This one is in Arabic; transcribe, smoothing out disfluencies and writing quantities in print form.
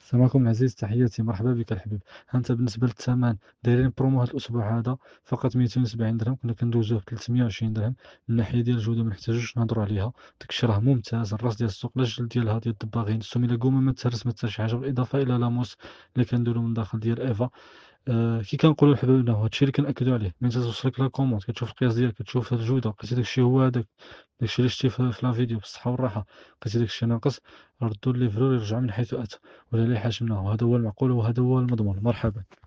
السلام عليكم العزيز، تحياتي، مرحبا بك الحبيب. أنت بالنسبة للثمن دايرين برومو هذا الأسبوع هذا فقط 270 درهم، كنا كندوزوه ب 320 درهم. من ناحية ديال الجودة ما نحتاجوش نهضروا عليها، داكشي راه ممتاز. الراس ديال السوق لا الجلد ديالها ديال الدباغين، السميله كوما ما تهرس ما حتى شي حاجة، بالإضافة إلى لاموس اللي كنديرو من داخل ديال إيفا. كي كنقولوا لحبايبنا هادشي اللي كنأكدوا عليه، من توصلك لا كوموند كتشوف القياس ديالك، كتشوف الجودة، لقيتي داكشي هو هذاك، داكشي اللي شتي في لا فيديو بالصحة والراحة، لقيتي داكشي ناقص، ردوا الليفرور يرجعوا من حيث أتى، ولا اللي حاشمناه. وهذا هو المعقول وهذا هو المضمون. مرحبا.